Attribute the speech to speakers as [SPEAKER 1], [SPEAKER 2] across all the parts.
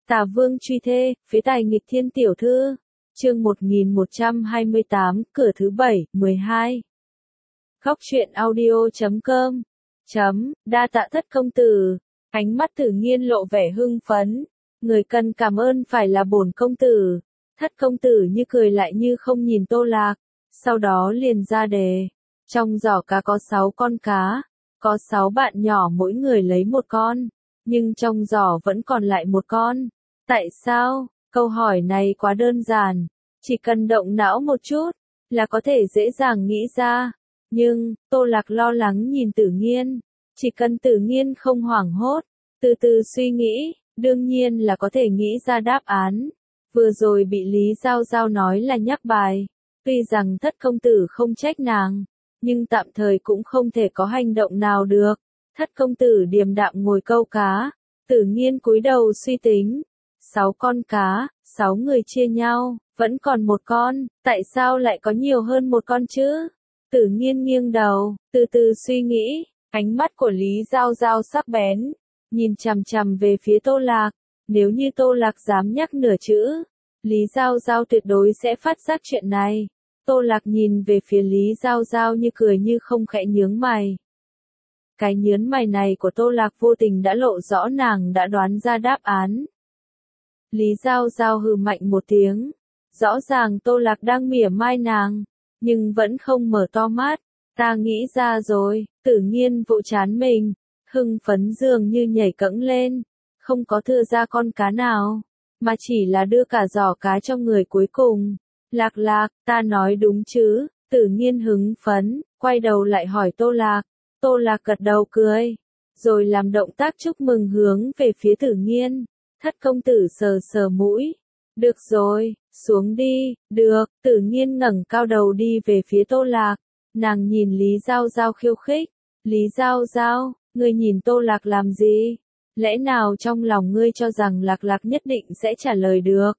[SPEAKER 1] Tả Vương truy thê, phế tài nghịch thiên tiểu thư. Chương 1128, cửa thứ 7, 12. Góc truyện audio.com. Đa tạ Thất công tử. Ánh mắt Tử Nghiên lộ vẻ hưng phấn. Người cần cảm ơn phải là bổn công tử. Thất công tử như cười lại như không nhìn Tô Lạc. Sau đó liền ra đề. Trong giỏ cá có 6 con cá. Có 6 bạn nhỏ mỗi người lấy một con. Nhưng trong giỏ vẫn còn lại một con. Tại sao? Câu hỏi này quá đơn giản. Chỉ cần động não một chút, là có thể dễ dàng nghĩ ra. Nhưng, Tô Lạc lo lắng nhìn Tử Nghiên. Chỉ cần Tử Nghiên không hoảng hốt, từ từ suy nghĩ, đương nhiên là có thể nghĩ ra đáp án. Vừa rồi bị Lý Giao Giao nói là nhắc bài. Tuy rằng Thất công tử không trách nàng, nhưng tạm thời cũng không thể có hành động nào được. Thất công tử điềm đạm ngồi câu cá. Tử Nghiên cúi đầu suy tính. 6 con cá, 6 người chia nhau, vẫn còn một con, tại sao lại có nhiều hơn một con chứ? Tử Nghiên nghiêng đầu, từ từ suy nghĩ, ánh mắt của Lý Giao Giao sắc bén, nhìn chằm chằm về phía Tô Lạc, nếu như Tô Lạc dám nhắc nửa chữ, Lý Giao Giao tuyệt đối sẽ phát giác chuyện này. Tô Lạc nhìn về phía Lý Giao Giao như cười như không khẽ nhướng mày. Cái nhướng mày này của Tô Lạc vô tình đã lộ rõ nàng đã đoán ra đáp án. Lý Giao Giao hừ mạnh một tiếng. Rõ ràng Tô Lạc đang mỉa mai nàng, nhưng vẫn không mở to mắt. Ta nghĩ ra rồi. Tử Nghiên vỗ trán mình, hưng phấn dường như nhảy cẫng lên. Không có thừa ra con cá nào, mà chỉ là đưa cả giỏ cá cho người cuối cùng. Lạc Lạc, ta nói đúng chứ? Tử Nghiên hứng phấn, quay đầu lại hỏi Tô Lạc. Tô Lạc gật đầu cười, rồi làm động tác chúc mừng hướng về phía Tử Nghiên. Thất công tử sờ sờ mũi. Được rồi, xuống đi. Được. Tử Nghiên ngẩng cao đầu đi về phía Tô Lạc. Nàng nhìn Lý Giao Giao khiêu khích. Lý Giao Giao, ngươi nhìn Tô Lạc làm gì? Lẽ nào trong lòng ngươi cho rằng Lạc Lạc nhất định sẽ trả lời được?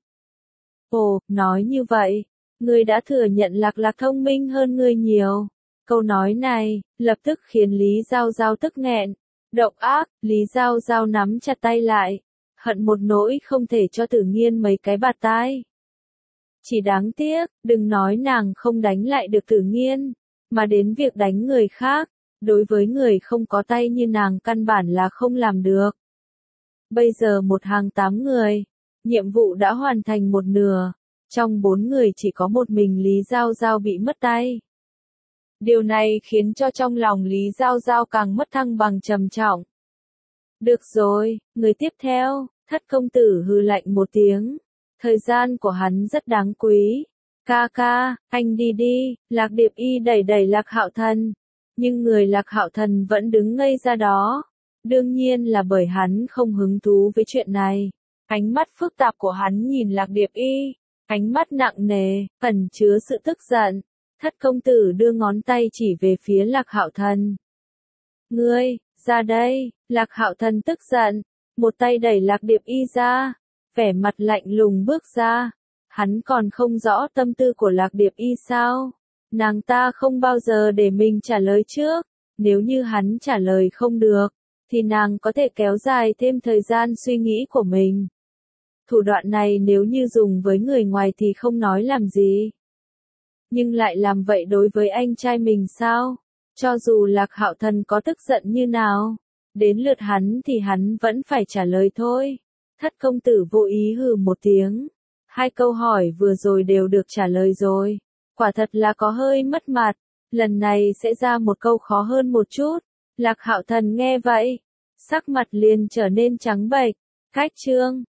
[SPEAKER 1] Ồ, nói như vậy, ngươi đã thừa nhận Lạc Lạc thông minh hơn ngươi nhiều. Câu nói này, lập tức khiến Lý Giao Giao tức nghẹn. Độc ác. Lý Giao Giao nắm chặt tay lại. Hận một nỗi không thể cho Tử Nghiên mấy cái bạt tai. Chỉ đáng tiếc, đừng nói nàng không đánh lại được Tử Nghiên, mà đến việc đánh người khác, đối với người không có tay như nàng căn bản là không làm được. Bây giờ một hàng 8 người, nhiệm vụ đã hoàn thành một nửa, trong 4 người chỉ có một mình Lý Giao Giao bị mất tay. Điều này khiến cho trong lòng Lý Giao Giao càng mất thăng bằng trầm trọng. Được rồi, người tiếp theo. Thất công tử hừ lạnh một tiếng. Thời gian của hắn rất đáng quý. Ca ca, anh đi đi. Lạc Điệp Y đẩy đẩy Lạc Hạo Thần. Nhưng người Lạc Hạo Thần vẫn đứng ngây ra đó. Đương nhiên là bởi hắn không hứng thú với chuyện này. Ánh mắt phức tạp của hắn nhìn Lạc Điệp Y. Ánh mắt nặng nề, ẩn chứa sự tức giận. Thất công tử đưa ngón tay chỉ về phía Lạc Hạo Thần. Ngươi, ra đây. Lạc Hạo Thần tức giận, một tay đẩy Lạc Điệp Y ra, vẻ mặt lạnh lùng bước ra. Hắn còn không rõ tâm tư của Lạc Điệp Y sao? Nàng ta không bao giờ để mình trả lời trước, nếu như hắn trả lời không được, thì nàng có thể kéo dài thêm thời gian suy nghĩ của mình. Thủ đoạn này nếu như dùng với người ngoài thì không nói làm gì. Nhưng lại làm vậy đối với anh trai mình sao? Cho dù Lạc Hạo Thần có tức giận như nào, đến lượt hắn thì hắn vẫn phải trả lời thôi. Thất công tử vô ý hừ một tiếng. 2 câu hỏi vừa rồi đều được trả lời rồi. Quả thật là có hơi mất mặt. Lần này sẽ ra một câu khó hơn một chút. Lạc Hạo Thần nghe vậy, sắc mặt liền trở nên trắng bệch. Cách chương